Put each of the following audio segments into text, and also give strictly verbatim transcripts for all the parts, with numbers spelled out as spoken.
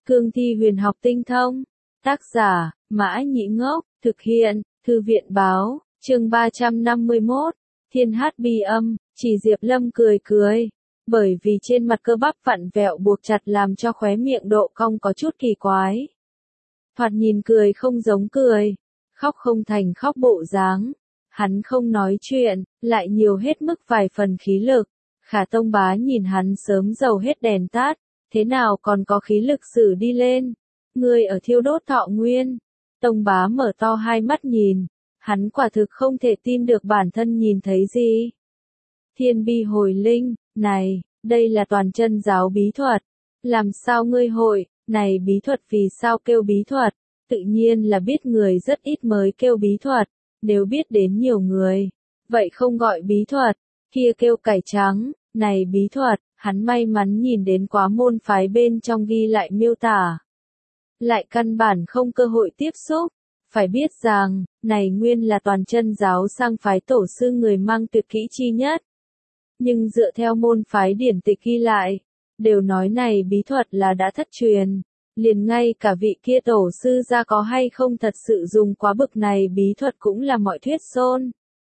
Cương thi huyền học tinh thông. Tác giả, Mã Nhĩ Ngốc, thực hiện, Thư viện báo, chương ba trăm năm mươi mốt, Thiên hát bi âm, chỉ Diệp Lâm cười cười. Bởi vì trên mặt cơ bắp vặn vẹo buộc chặt làm cho khóe miệng độ cong có chút kỳ quái. Thoạt nhìn cười không giống cười, khóc không thành khóc bộ dáng. Hắn không nói chuyện, lại nhiều hết mức vài phần khí lực. Khả Tông Bá nhìn hắn sớm dầu hết đèn tắt, thế nào còn có khí lực xử đi lên. Ngươi ở thiêu đốt thọ nguyên. Tông Bá mở to hai mắt nhìn, hắn quả thực không thể tin được bản thân nhìn thấy gì. Thiên bi hồi linh, này, đây là toàn chân giáo bí thuật. Làm sao ngươi hội, này bí thuật vì sao kêu bí thuật? Tự nhiên là biết người rất ít mới kêu bí thuật, nếu biết đến nhiều người, vậy không gọi bí thuật, kia kêu cải trắng, này bí thuật, hắn may mắn nhìn đến quá môn phái bên trong ghi lại miêu tả. Lại căn bản không cơ hội tiếp xúc, phải biết rằng, này nguyên là toàn chân giáo sang phái tổ sư người mang tuyệt kỹ chi nhất. Nhưng dựa theo môn phái điển tịch ghi lại, đều nói này bí thuật là đã thất truyền, liền ngay cả vị kia tổ sư ra có hay không thật sự dùng quá bực này bí thuật cũng là mọi thuyết xôn.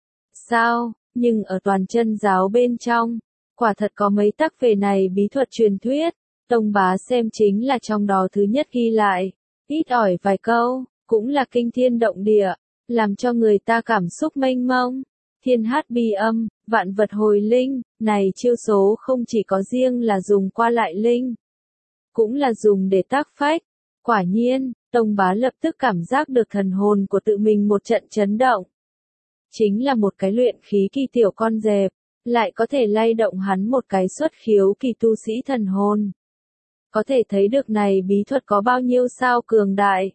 Sao, nhưng ở toàn chân giáo bên trong, quả thật có mấy tác về này bí thuật truyền thuyết, Tông Bá xem chính là trong đó thứ nhất ghi lại, ít ỏi vài câu, cũng là kinh thiên động địa, làm cho người ta cảm xúc mênh mông. Thiên hát bi âm, vạn vật hồi linh, này chiêu số không chỉ có riêng là dùng qua lại linh, cũng là dùng để tác phách. Quả nhiên, Tông Bá lập tức cảm giác được thần hồn của tự mình một trận chấn động. Chính là một cái luyện khí kỳ tiểu con dẹp, lại có thể lay động hắn một cái xuất khiếu kỳ tu sĩ thần hồn. Có thể thấy được này bí thuật có bao nhiêu sao cường đại.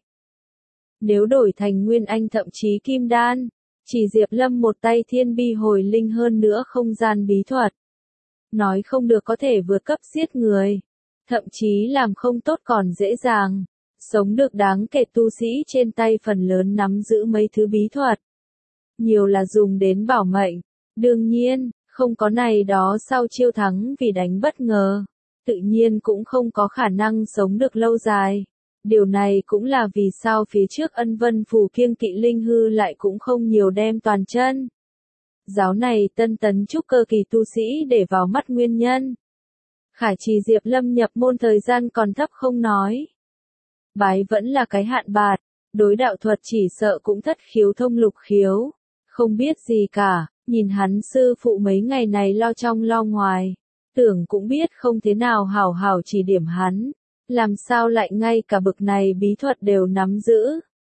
Nếu đổi thành nguyên anh thậm chí kim đan, chỉ Diệp Lâm một tay thiên bi hồi linh hơn nữa không gian bí thuật. Nói không được có thể vượt cấp giết người, thậm chí làm không tốt còn dễ dàng, sống được đáng kể tu sĩ trên tay phần lớn nắm giữ mấy thứ bí thuật. Nhiều là dùng đến bảo mệnh, đương nhiên, không có này đó sau chiêu thắng vì đánh bất ngờ, tự nhiên cũng không có khả năng sống được lâu dài. Điều này cũng là vì sao phía trước Ân Vân Phủ kiêng kỵ linh hư lại cũng không nhiều đem toàn chân giáo này tân tấn trúc cơ kỳ tu sĩ để vào mắt nguyên nhân. Khải Trì Diệp Lâm nhập môn thời gian còn thấp không nói, bái vẫn là cái hạn bạt, đối đạo thuật chỉ sợ cũng thất khiếu thông lục khiếu, không biết gì cả. Nhìn hắn sư phụ mấy ngày này lo trong lo ngoài, tưởng cũng biết không thế nào hảo hảo chỉ điểm hắn, làm sao lại ngay cả bực này bí thuật đều nắm giữ.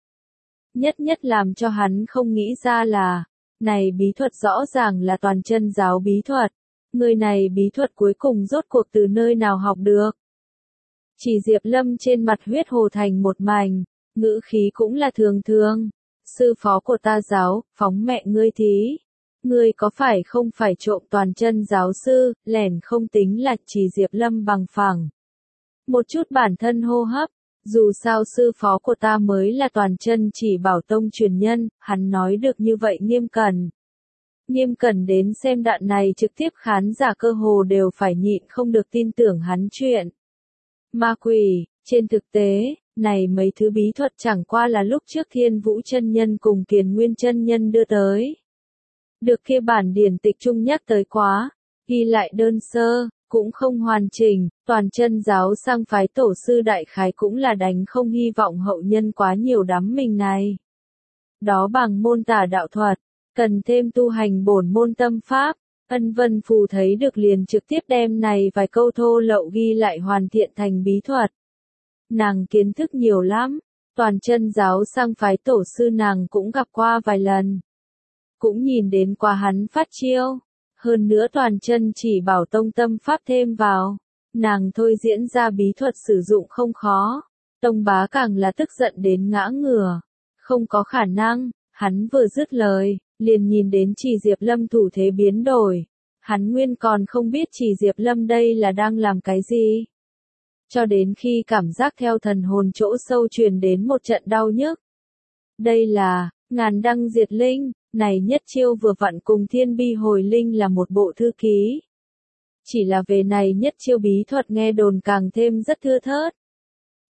Nhất nhất làm cho hắn không nghĩ ra là, này bí thuật rõ ràng là toàn chân giáo bí thuật, người này bí thuật cuối cùng rốt cuộc từ nơi nào học được. Chỉ Diệp Lâm trên mặt huyết hồ thành một mảnh, ngữ khí cũng là thường thường, sư phó của ta giáo, phóng mẹ ngươi thí. Ngươi có phải không phải trộm toàn chân giáo sư, lẻn không tính là chỉ Diệp Lâm bằng phẳng. Một chút bản thân hô hấp, dù sao sư phó của ta mới là toàn chân chỉ bảo tông truyền nhân, hắn nói được như vậy nghiêm cẩn. Nghiêm cẩn đến xem đoạn này trực tiếp khán giả cơ hồ đều phải nhịn không được tin tưởng hắn chuyện. Ma quỷ, trên thực tế, này mấy thứ bí thuật chẳng qua là lúc trước Thiên Vũ chân nhân cùng Kiền Nguyên chân nhân đưa tới. Được kia bản điển tịch trung nhắc tới quá, ghi lại đơn sơ, cũng không hoàn chỉnh, toàn chân giáo sang phái tổ sư đại khái cũng là đánh không hy vọng hậu nhân quá nhiều đắm mình này. Đó bằng môn tả đạo thuật, cần thêm tu hành bổn môn tâm pháp, Ân Vân Phù thấy được liền trực tiếp đem này vài câu thô lậu ghi lại hoàn thiện thành bí thuật. Nàng kiến thức nhiều lắm, toàn chân giáo sang phái tổ sư nàng cũng gặp qua vài lần. Cũng nhìn đến qua hắn phát chiêu, hơn nữa toàn chân chỉ bảo tông tâm pháp thêm vào, nàng thôi diễn ra bí thuật sử dụng không khó. Tông Bá càng là tức giận đến ngã ngửa, không có khả năng. Hắn vừa dứt lời, liền nhìn đến chỉ Diệp Lâm thủ thế biến đổi, hắn nguyên còn không biết chỉ Diệp Lâm đây là đang làm cái gì. Cho đến khi cảm giác theo thần hồn chỗ sâu truyền đến một trận đau nhức. Đây là, ngàn đăng diệt linh. Này nhất chiêu vừa vặn cùng thiên bi hồi linh là một bộ thư ký. Chỉ là về này nhất chiêu bí thuật nghe đồn càng thêm rất thưa thớt.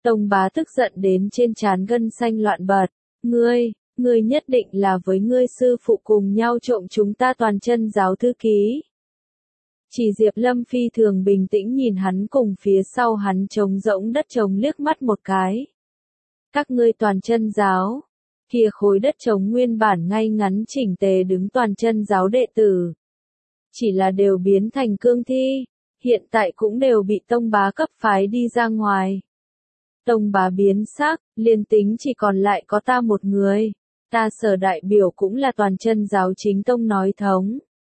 Tông Bá tức giận đến trên trán gân xanh loạn bật. Ngươi, ngươi nhất định là với ngươi sư phụ cùng nhau trộm chúng ta toàn chân giáo thư ký. Chỉ Diệp Lâm phi thường bình tĩnh nhìn hắn cùng phía sau hắn trống rỗng đất trống liếc mắt một cái. Các ngươi toàn chân giáo, kia khối đất trống nguyên bản ngay ngắn chỉnh tề đứng toàn chân giáo đệ tử. Chỉ là đều biến thành cương thi, hiện tại cũng đều bị Tông Bá cấp phái đi ra ngoài. Tông Bá biến sắc, liền tính chỉ còn lại có ta một người, ta Sở đại biểu cũng là toàn chân giáo chính tông nói thống.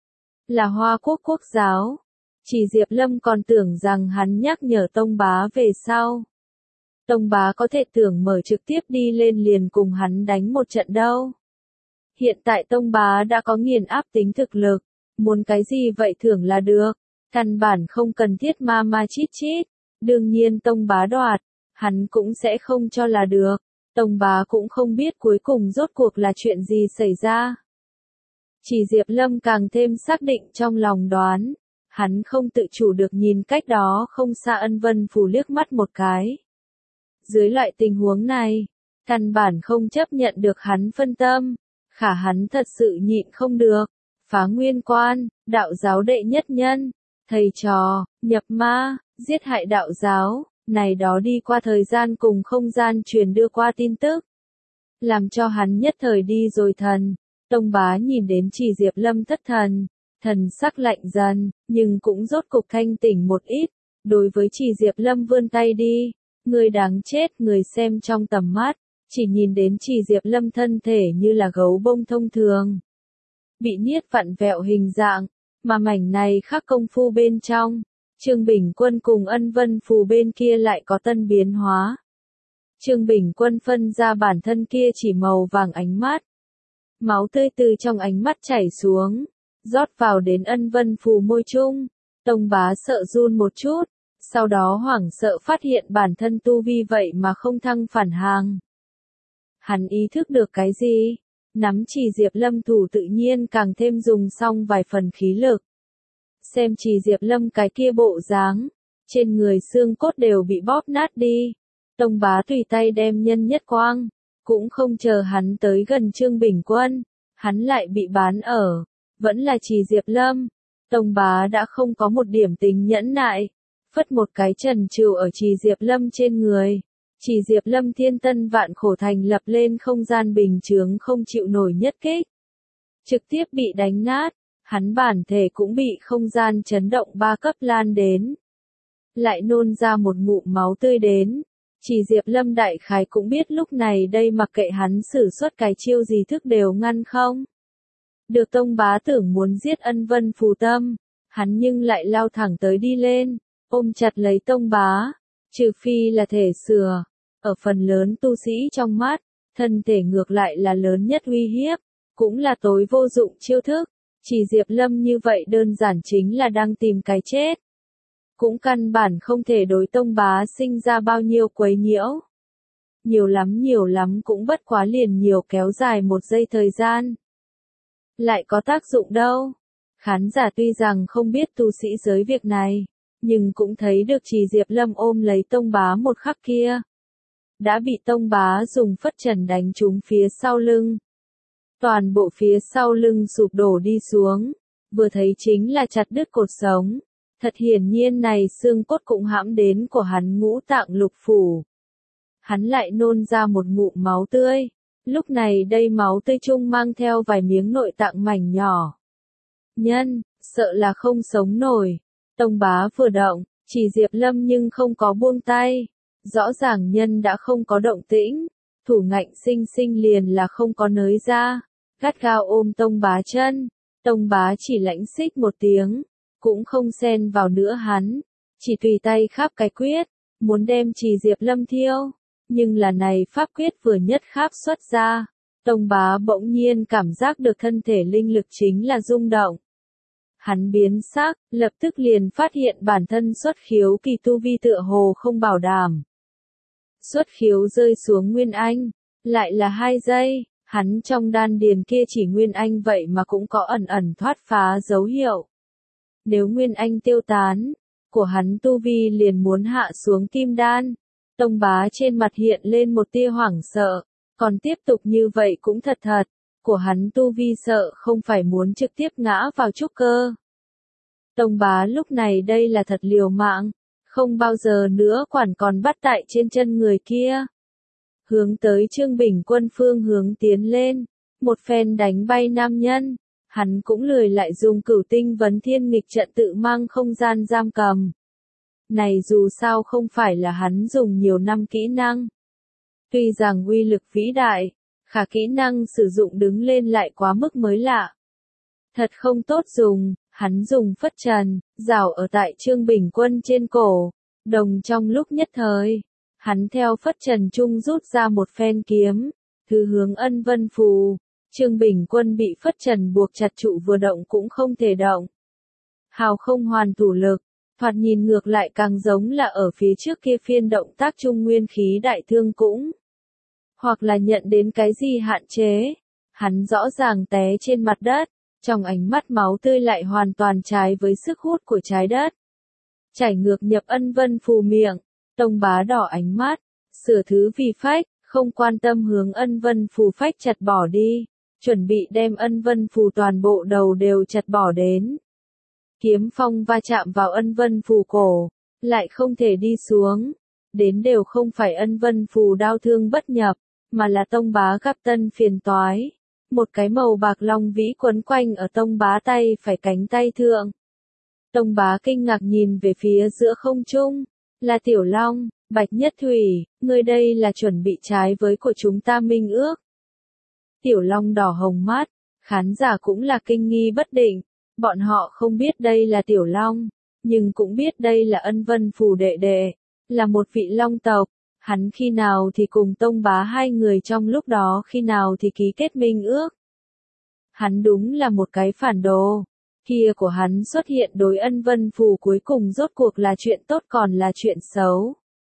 Là Hoa Quốc quốc giáo. Chỉ Diệp Lâm còn tưởng rằng hắn nhắc nhở Tông Bá về sau. Tông Bá có thể tưởng mở trực tiếp đi lên liền cùng hắn đánh một trận đâu. Hiện tại Tông Bá đã có nghiền áp tính thực lực, muốn cái gì vậy thưởng là được, căn bản không cần thiết ma ma chít chít, đương nhiên Tông Bá đoạt, hắn cũng sẽ không cho là được, Tông Bá cũng không biết cuối cùng rốt cuộc là chuyện gì xảy ra. Chỉ Diệp Lâm càng thêm xác định trong lòng đoán, hắn không tự chủ được nhìn cách đó không xa Ân Vân Phủ liếc mắt một cái. Dưới loại tình huống này, căn bản không chấp nhận được hắn phân tâm, khả hắn thật sự nhịn không được, phá nguyên quan, đạo giáo đệ nhất nhân, thầy trò, nhập ma, giết hại đạo giáo, này đó đi qua thời gian cùng không gian truyền đưa qua tin tức. Làm cho hắn nhất thời đi rồi thần, Tông Bá nhìn đến Chỉ Diệp Lâm thất thần, thần sắc lạnh dần, nhưng cũng rốt cục thanh tỉnh một ít, đối với Chỉ Diệp Lâm vươn tay đi. Người đáng chết, người xem trong tầm mắt, chỉ nhìn đến Chỉ Diệp Lâm thân thể như là gấu bông thông thường. Bị niết vặn vẹo hình dạng, mà mảnh này khắc công phu bên trong, Trương Bình Quân cùng Ân Vân Phù bên kia lại có tân biến hóa. Trương Bình Quân phân ra bản thân kia chỉ màu vàng ánh mắt. Máu tươi từ trong ánh mắt chảy xuống, rót vào đến Ân Vân Phù môi chung, Tông Bá sợ run một chút. Sau đó hoảng sợ phát hiện bản thân tu vi vậy mà không thăng phản hàng. Hắn ý thức được cái gì? Nắm Chỉ Diệp Lâm thủ tự nhiên càng thêm dùng xong vài phần khí lực. Xem Chỉ Diệp Lâm cái kia bộ dáng, trên người xương cốt đều bị bóp nát đi. Tông Bá tùy tay đem nhân nhất quang, cũng không chờ hắn tới gần Trương Bình Quân, hắn lại bị bán ở, vẫn là Chỉ Diệp Lâm. Tông Bá đã không có một điểm tính nhẫn nại. Phất một cái trần trừ ở Chỉ Diệp Lâm trên người. Chỉ Diệp Lâm thiên tân vạn khổ thành lập lên không gian bình chướng không chịu nổi nhất kích. Trực tiếp bị đánh nát, hắn bản thể cũng bị không gian chấn động ba cấp lan đến. Lại nôn ra một ngụm máu tươi đến. Chỉ Diệp Lâm đại khái cũng biết lúc này đây mặc kệ hắn sử xuất cái chiêu gì thức đều ngăn không. Được Tông Bá tưởng muốn giết Ân Vân Phù tâm, hắn nhưng lại lao thẳng tới đi lên. Ôm chặt lấy Tông Bá, trừ phi là thể sửa, ở phần lớn tu sĩ trong mắt, thân thể ngược lại là lớn nhất uy hiếp, cũng là tối vô dụng chiêu thức, Chỉ Diệp Lâm như vậy đơn giản chính là đang tìm cái chết. Cũng căn bản không thể đối Tông Bá sinh ra bao nhiêu quấy nhiễu. Nhiều lắm nhiều lắm cũng bất quá liền nhiều kéo dài một giây thời gian. Lại có tác dụng đâu. Khán giả tuy rằng không biết tu sĩ giới việc này, nhưng cũng thấy được Chỉ Diệp Lâm ôm lấy Tông Bá một khắc kia. Đã bị Tông Bá dùng phất trần đánh trúng phía sau lưng. Toàn bộ phía sau lưng sụp đổ đi xuống, vừa thấy chính là chặt đứt cột sống. Thật hiển nhiên này xương cốt cũng hãm đến của hắn ngũ tạng lục phủ. Hắn lại nôn ra một ngụm máu tươi. Lúc này đây máu tươi chung mang theo vài miếng nội tạng mảnh nhỏ. Nhân, sợ là không sống nổi. Tông Bá vừa động, Chỉ Diệp Lâm nhưng không có buông tay. Rõ ràng nhân đã không có động tĩnh. Thủ ngạnh sinh sinh liền là không có nới ra. Gắt gao ôm Tông Bá chân. Tông Bá chỉ lãnh xích một tiếng. Cũng không xen vào nữa hắn. Chỉ tùy tay kháp cái quyết. Muốn đem Chỉ Diệp Lâm thiêu. Nhưng là này pháp quyết vừa nhất kháp xuất ra. Tông Bá bỗng nhiên cảm giác được thân thể linh lực chính là rung động. Hắn biến sắc, lập tức liền phát hiện bản thân xuất khiếu kỳ tu vi tựa hồ không bảo đảm. Xuất khiếu rơi xuống Nguyên Anh, lại là hai giây, hắn trong đan điền kia chỉ Nguyên Anh vậy mà cũng có ẩn ẩn thoát phá dấu hiệu. Nếu Nguyên Anh tiêu tán, của hắn tu vi liền muốn hạ xuống kim đan, Tông Bá trên mặt hiện lên một tia hoảng sợ, còn tiếp tục như vậy cũng thật thật, của hắn tu vi sợ không phải muốn trực tiếp ngã vào trúc cơ. Tông Bá lúc này đây là thật liều mạng, không bao giờ nữa quản còn bắt tại trên chân người kia. Hướng tới Trương Bình Quân phương hướng tiến lên, một phen đánh bay nam nhân, hắn cũng lười lại dùng cửu tinh vấn thiên nghịch trận tự mang không gian giam cầm. Này dù sao không phải là hắn dùng nhiều năm kỹ năng. Tuy rằng uy lực vĩ đại, khả kỹ năng sử dụng đứng lên lại quá mức mới lạ. Thật không tốt dùng, hắn dùng phất trần, rảo ở tại Trương Bình Quân trên cổ, đồng trong lúc nhất thời. Hắn theo phất trần trung rút ra một phen kiếm, thứ hướng Ân Vân Phù. Trương Bình Quân bị phất trần buộc chặt trụ vừa động cũng không thể động. Hào không hoàn thủ lực, thoạt nhìn ngược lại càng giống là ở phía trước kia phiên động tác trung nguyên khí đại thương cũng. Hoặc là nhận đến cái gì hạn chế. Hắn rõ ràng té trên mặt đất, trong ánh mắt máu tươi lại hoàn toàn trái với sức hút của trái đất. Chảy ngược nhập Ân Vân Phù miệng, Tông Bá đỏ ánh mắt, sửa thứ vì phách, không quan tâm hướng Ân Vân Phù phách chặt bỏ đi, chuẩn bị đem Ân Vân Phù toàn bộ đầu đều chặt bỏ đến. Kiếm phong va chạm vào Ân Vân Phù cổ, lại không thể đi xuống, đến đều không phải Ân Vân Phù đau thương bất nhập, mà là Tông Bá gặp tân phiền toái. Một cái màu bạc long vĩ quấn quanh ở Tông Bá tay phải cánh tay thượng. Tông Bá kinh ngạc nhìn về phía giữa không trung, là Tiểu Long, Bạch Nhất Thủy, ngươi đây là chuẩn bị trái với của chúng ta minh ước. Tiểu Long đỏ hồng mắt, khán giả cũng là kinh nghi bất định, bọn họ không biết đây là Tiểu Long, nhưng cũng biết đây là Ân Vân Phù đệ đệ, là một vị Long tộc. Hắn khi nào thì cùng Tông Bá hai người trong lúc đó khi nào thì ký kết minh ước. Hắn đúng là một cái phản đồ. Kia của hắn xuất hiện đối Ân Vân Phù cuối cùng rốt cuộc là chuyện tốt còn là chuyện xấu.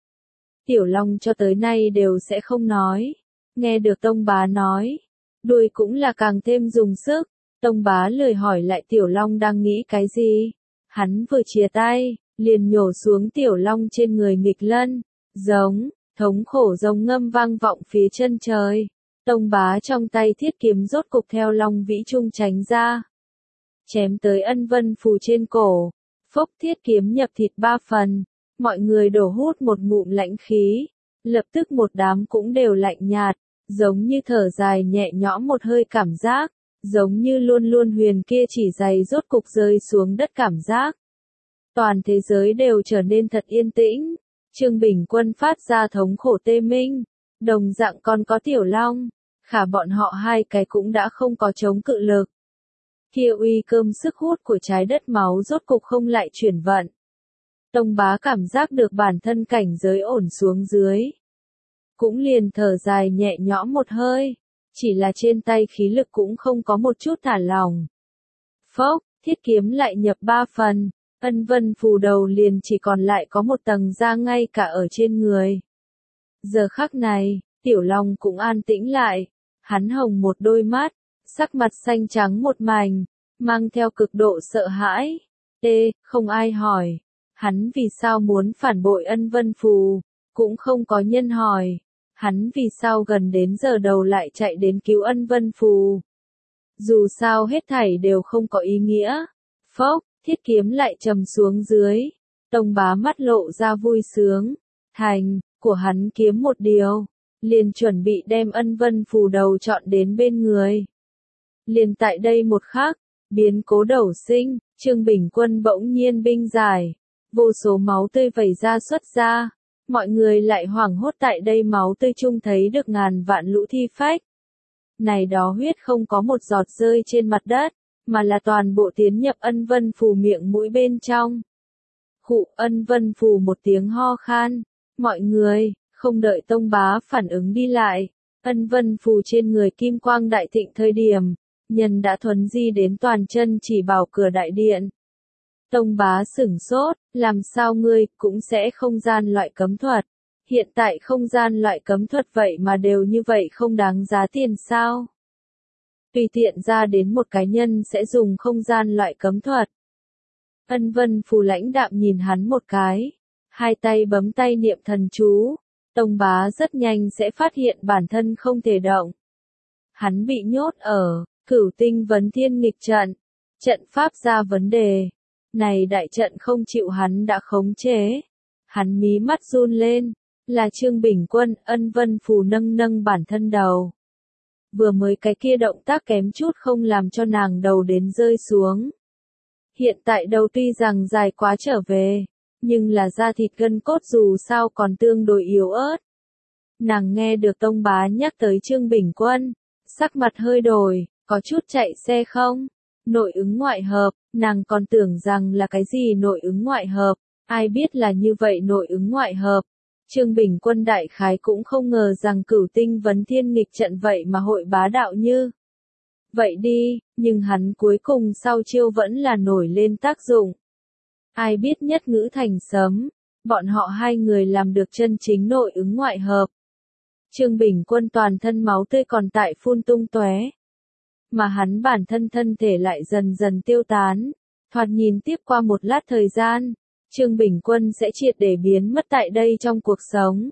Tiểu Long cho tới nay đều sẽ không nói. Nghe được Tông Bá nói, đuôi cũng là càng thêm dùng sức. Tông Bá lười hỏi lại Tiểu Long đang nghĩ cái gì. Hắn vừa chia tay, liền nhổ xuống Tiểu Long trên người nghịch lân, giống. Thống khổ giống ngâm vang vọng phía chân trời. Tông Bá trong tay thiết kiếm rốt cục theo Long vĩ trung tránh ra. Chém tới Ân Vân Phù trên cổ. Phốc thiết kiếm nhập thịt ba phần. Mọi người đổ hút một ngụm lãnh khí. Lập tức một đám cũng đều lạnh nhạt. Giống như thở dài nhẹ nhõm một hơi cảm giác. Giống như luôn luôn huyền kia chỉ giày rốt cục rơi xuống đất cảm giác. Toàn thế giới đều trở nên thật yên tĩnh. Trương Bình Quân phát ra thống khổ tê minh, đồng dạng còn có Tiểu Long, khả bọn họ hai cái cũng đã không có chống cự lực. Kia uy cơm sức hút của trái đất máu rốt cục không lại chuyển vận. Tông Bá cảm giác được bản thân cảnh giới ổn xuống dưới. Cũng liền thở dài nhẹ nhõm một hơi, chỉ là trên tay khí lực cũng không có một chút thả lỏng. Phốc, thiết kiếm lại nhập ba phần. Ân Vân Phù đầu liền chỉ còn lại có một tầng da ngay cả ở trên người. Giờ khắc này, Tiểu Long cũng an tĩnh lại. Hắn hồng một đôi mắt, sắc mặt xanh trắng một mảnh, mang theo cực độ sợ hãi. Ê, không ai hỏi. Hắn vì sao muốn phản bội Ân Vân Phù, cũng không có nhân hỏi. Hắn vì sao gần đến giờ đầu lại chạy đến cứu Ân Vân Phù. Dù sao hết thảy đều không có ý nghĩa. Phốc. Thiết kiếm lại trầm xuống dưới. Tông Bá mắt lộ ra vui sướng. Thành, của hắn kiếm một điều. Liền chuẩn bị đem Ân Vân Phù đầu chọn đến bên người. Liền tại đây một khắc, biến cố đầu sinh, Trương Bình Quân bỗng nhiên binh giải. Vô số máu tươi vẩy ra xuất ra. Mọi người lại hoảng hốt tại đây máu tươi chung thấy được ngàn vạn lũ thi phách. Này đó huyết không có một giọt rơi trên mặt đất, mà là toàn bộ tiến nhập Ân Vân Phù miệng mũi bên trong. Khụ, Ân Vân Phù một tiếng ho khan. Mọi người, không đợi Tông Bá phản ứng đi lại. Ân Vân Phù trên người kim quang đại thịnh thời điểm, nhân đã thuấn di đến toàn chân chỉ bảo cửa đại điện. Tông Bá sửng sốt, làm sao ngươi cũng sẽ không gian loại cấm thuật. Hiện tại không gian loại cấm thuật vậy mà đều như vậy không đáng giá tiền sao? Tùy tiện ra đến một cá nhân sẽ dùng không gian loại cấm thuật. Ân Vân Phù lãnh đạm nhìn hắn một cái, hai tay bấm tay niệm thần chú, Tông Bá rất nhanh sẽ phát hiện bản thân không thể động. Hắn bị nhốt ở Cửu Tinh Vấn Thiên Nghịch trận, trận pháp ra vấn đề. Này đại trận không chịu hắn đã khống chế. Hắn mí mắt run lên, là Trương Bình Quân. Ân Vân Phù nâng nâng bản thân đầu. Vừa mới cái kia động tác kém chút không làm cho nàng đầu đến rơi xuống. Hiện tại đầu tuy rằng dài quá trở về, nhưng là da thịt gân cốt dù sao còn tương đối yếu ớt. Nàng nghe được Tông Bá nhắc tới Trương Bình Quân, sắc mặt hơi đổi, có chút chạy xe không? Nội ứng ngoại hợp, nàng còn tưởng rằng là cái gì nội ứng ngoại hợp, ai biết là như vậy nội ứng ngoại hợp. Trương Bình Quân đại khái cũng không ngờ rằng Cửu Tinh Vấn Thiên Nghịch trận vậy mà hội bá đạo như vậy đi, nhưng hắn cuối cùng sau chiêu vẫn là nổi lên tác dụng. Ai biết nhất ngữ thành sấm, bọn họ hai người làm được chân chính nội ứng ngoại hợp. Trương Bình Quân toàn thân máu tươi còn tại phun tung tóe, mà hắn bản thân thân thể lại dần dần tiêu tán. Thoạt nhìn tiếp qua một lát thời gian, Trương Bình Quân sẽ triệt để biến mất tại đây trong cuộc sống.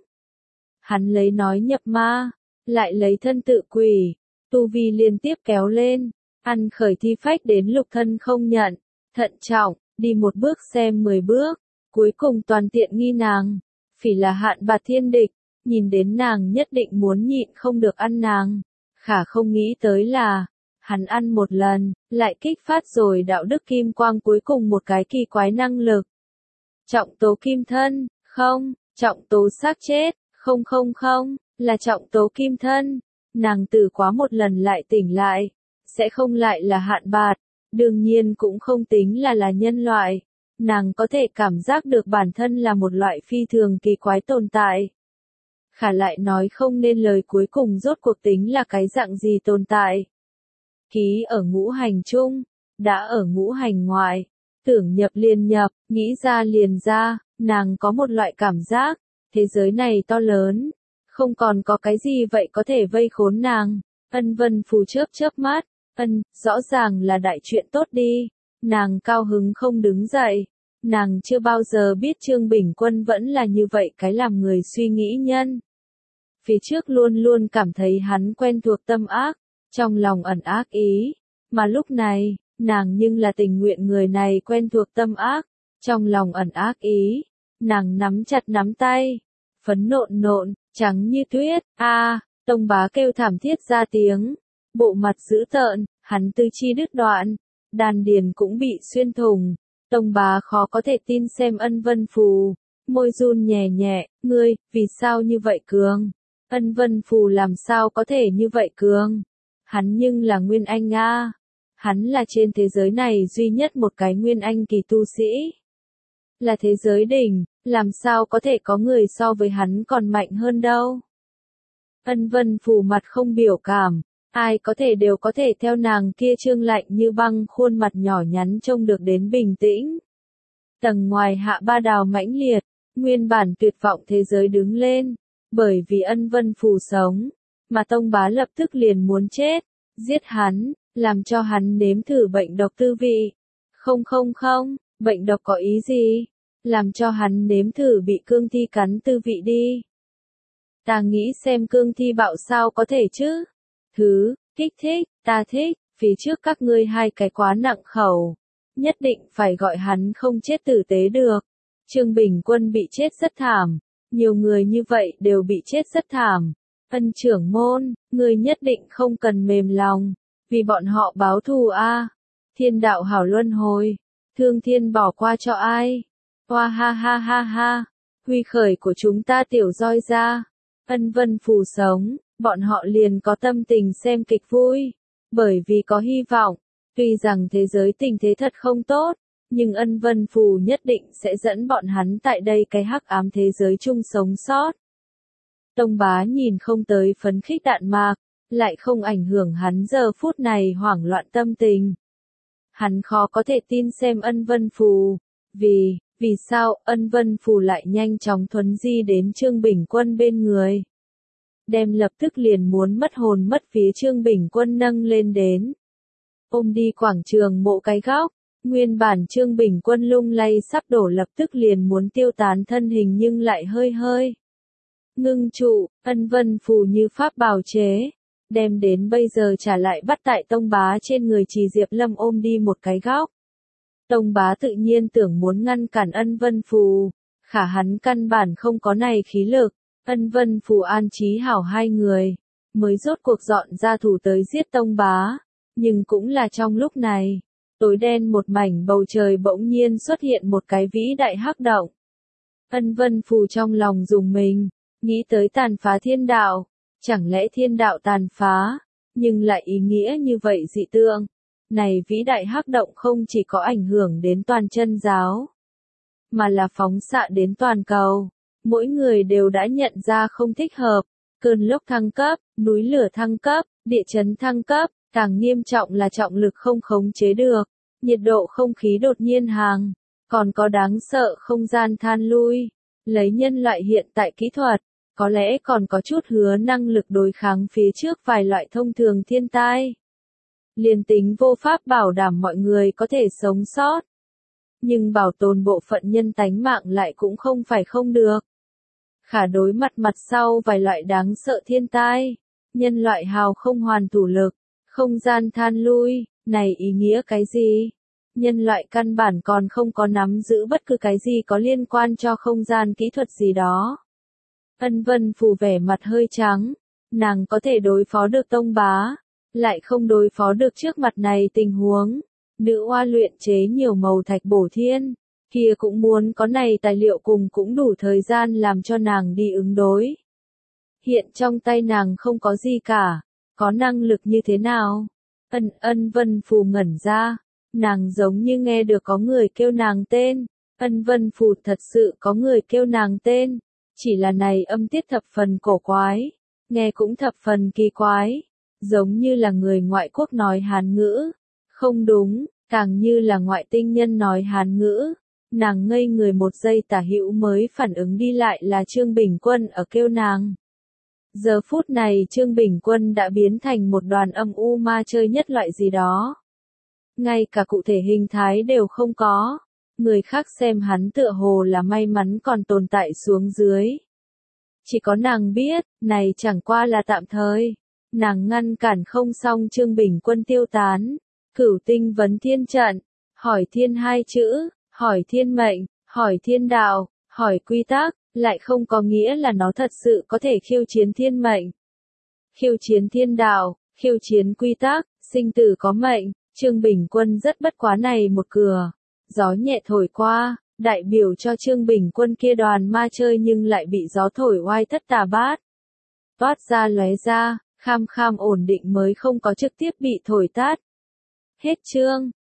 Hắn lấy nói nhập ma, lại lấy thân tự quỷ, tu vi liên tiếp kéo lên, ăn khởi thi phách đến lục thân không nhận, thận trọng, đi một bước xem mười bước, cuối cùng toàn tiện nghi nàng. Phỉ là hạn bạt thiên địch, nhìn đến nàng nhất định muốn nhịn không được ăn nàng. Khả không nghĩ tới là, hắn ăn một lần, lại kích phát rồi đạo đức kim quang cuối cùng một cái kỳ quái năng lực. Trọng tố kim thân, không, trọng tố xác chết, không không không, là trọng tố kim thân. Nàng tử quá một lần lại tỉnh lại, sẽ không lại là hạn bạt, đương nhiên cũng không tính là là nhân loại. Nàng có thể cảm giác được bản thân là một loại phi thường kỳ quái tồn tại. Khả lại nói không nên lời cuối cùng rốt cuộc tính là cái dạng gì tồn tại. Ký ở ngũ hành chung, đã ở ngũ hành ngoại, tưởng nhập liền nhập, nghĩ ra liền ra, nàng có một loại cảm giác, thế giới này to lớn, không còn có cái gì vậy có thể vây khốn nàng. Ân Vân Phù chớp chớp mắt, ân, rõ ràng là đại chuyện tốt đi. Nàng cao hứng không đứng dậy, nàng chưa bao giờ biết Trương Bình Quân vẫn là như vậy cái làm người suy nghĩ nhân. Phía trước luôn luôn cảm thấy hắn quen thuộc tâm ác, trong lòng ẩn ác ý, mà lúc này, nàng nhưng là tình nguyện người này quen thuộc tâm ác, trong lòng ẩn ác ý. Nàng nắm chặt nắm tay, phấn nộn nộn, trắng như tuyết. A, à, Tông Bá kêu thảm thiết ra tiếng, bộ mặt dữ tợn, hắn tư chi đứt đoạn, đan điền cũng bị xuyên thủng. Tông Bá khó có thể tin xem Ân Vân Phù, môi run nhẹ nhẹ, ngươi, vì sao như vậy cường? Ân Vân Phù làm sao có thể như vậy cường? Hắn nhưng là Nguyên Anh a, hắn là trên thế giới này duy nhất một cái Nguyên Anh kỳ tu sĩ. Là thế giới đỉnh, làm sao có thể có người so với hắn còn mạnh hơn đâu. Ân Vân Phù mặt không biểu cảm, ai có thể đều có thể theo nàng kia trương lạnh như băng khuôn mặt nhỏ nhắn trông được đến bình tĩnh. Tầng ngoài hạ ba đào mãnh liệt, nguyên bản tuyệt vọng thế giới đứng lên, bởi vì Ân Vân Phù sống, mà Tông Bá lập tức liền muốn chết, giết hắn, làm cho hắn nếm thử bệnh độc tư vị. Không không không, bệnh độc có ý gì? Làm cho hắn nếm thử bị cương thi cắn tư vị đi. Ta nghĩ xem cương thi bạo sao có thể chứ? Thứ, kích thích, ta thích, phía trước các ngươi hai cái quá nặng khẩu. Nhất định phải gọi hắn không chết tử tế được. Trương Bình Quân bị chết rất thảm. Nhiều người như vậy đều bị chết rất thảm. Ân trưởng môn, ngươi nhất định không cần mềm lòng. Vì bọn họ báo thù a. Thiên đạo hảo luân hồi. Thương thiên bỏ qua cho ai? Hoa ha ha ha ha. Huy khởi của chúng ta tiểu roi ra. Ân Vân Phù sống, bọn họ liền có tâm tình xem kịch vui. Bởi vì có hy vọng. Tuy rằng thế giới tình thế thật không tốt, nhưng Ân Vân Phù nhất định sẽ dẫn bọn hắn tại đây cái hắc ám thế giới chung sống sót. Tông Bá nhìn không tới phấn khích đạn mạc, lại không ảnh hưởng hắn giờ phút này hoảng loạn tâm tình. Hắn khó có thể tin xem Ân Vân Phù, vì, vì sao Ân Vân Phù lại nhanh chóng thuấn di đến Trương Bình Quân bên người. Đem lập tức liền muốn mất hồn mất phía Trương Bình Quân nâng lên đến. Ôm đi quảng trường mộ cái góc, nguyên bản Trương Bình Quân lung lay sắp đổ lập tức liền muốn tiêu tán thân hình nhưng lại hơi hơi ngưng trụ, ân vân phù như pháp bào chế, đem đến bây giờ trả lại bắt tại Tông Bá trên người Trì Diệp Lâm ôm đi một cái góc. Tông Bá tự nhiên tưởng muốn ngăn cản ân vân phù, khả hắn căn bản không có này khí lực, ân vân phù an trí hảo hai người, mới rốt cuộc dọn ra thủ tới giết Tông Bá, nhưng cũng là trong lúc này, tối đen một mảnh bầu trời bỗng nhiên xuất hiện một cái vĩ đại hắc động. Ân vân phù trong lòng dùng mình, nghĩ tới tàn phá thiên đạo, chẳng lẽ thiên đạo tàn phá, nhưng lại ý nghĩa như vậy dị tượng. Này vĩ đại hắc động không chỉ có ảnh hưởng đến toàn chân giáo, mà là phóng xạ đến toàn cầu. Mỗi người đều đã nhận ra không thích hợp, cơn lốc thăng cấp, núi lửa thăng cấp, địa chấn thăng cấp, càng nghiêm trọng là trọng lực không khống chế được, nhiệt độ không khí đột nhiên hàng, còn có đáng sợ không gian than lui. Lấy nhân loại hiện tại kỹ thuật, có lẽ còn có chút hứa năng lực đối kháng phía trước vài loại thông thường thiên tai. Liền tính vô pháp bảo đảm mọi người có thể sống sót, nhưng bảo tồn bộ phận nhân tánh mạng lại cũng không phải không được. Khả đối mặt mặt sau vài loại đáng sợ thiên tai, nhân loại hào không hoàn thủ lực, không gian than lui, này ý nghĩa cái gì? Nhân loại căn bản còn không có nắm giữ bất cứ cái gì có liên quan cho không gian kỹ thuật gì đó. Ân vân phù vẻ mặt hơi trắng, nàng có thể đối phó được Tông Bá, lại không đối phó được trước mặt này tình huống. Nữ oa luyện chế nhiều màu thạch bổ thiên, kia cũng muốn có này tài liệu cùng cũng đủ thời gian làm cho nàng đi ứng đối. Hiện trong tay nàng không có gì cả, có năng lực như thế nào? Ân ân vân phù ngẩn ra, nàng giống như nghe được có người kêu nàng tên, ân vân phù thật sự có người kêu nàng tên, chỉ là này âm tiết thập phần cổ quái, nghe cũng thập phần kỳ quái, giống như là người ngoại quốc nói Hán ngữ, không đúng, càng như là ngoại tinh nhân nói Hán ngữ. Nàng ngây người một giây tả hữu mới phản ứng đi lại là Trương Bình Quân ở kêu nàng. Giờ phút này Trương Bình Quân đã biến thành một đoàn âm u ma chơi nhất loại gì đó. Ngay cả cụ thể hình thái đều không có. Người khác xem hắn tựa hồ là may mắn còn tồn tại xuống dưới. Chỉ có nàng biết, này chẳng qua là tạm thời. Nàng ngăn cản không xong Trương Bình Quân tiêu tán. Cửu tinh vấn thiên trận, hỏi thiên hai chữ, hỏi thiên mệnh, hỏi thiên đạo, hỏi quy tắc, lại không có nghĩa là nó thật sự có thể khiêu chiến thiên mệnh. Khiêu chiến thiên đạo, khiêu chiến quy tắc, sinh tử có mệnh, Trương Bình Quân rất bất quá này một cửa. Gió nhẹ thổi qua, đại biểu cho Trương Bình Quân kia đoàn ma chơi nhưng lại bị gió thổi oai thất tà bát. Toát ra lóe ra, kham kham ổn định mới không có trực tiếp bị thổi tát. Hết chương.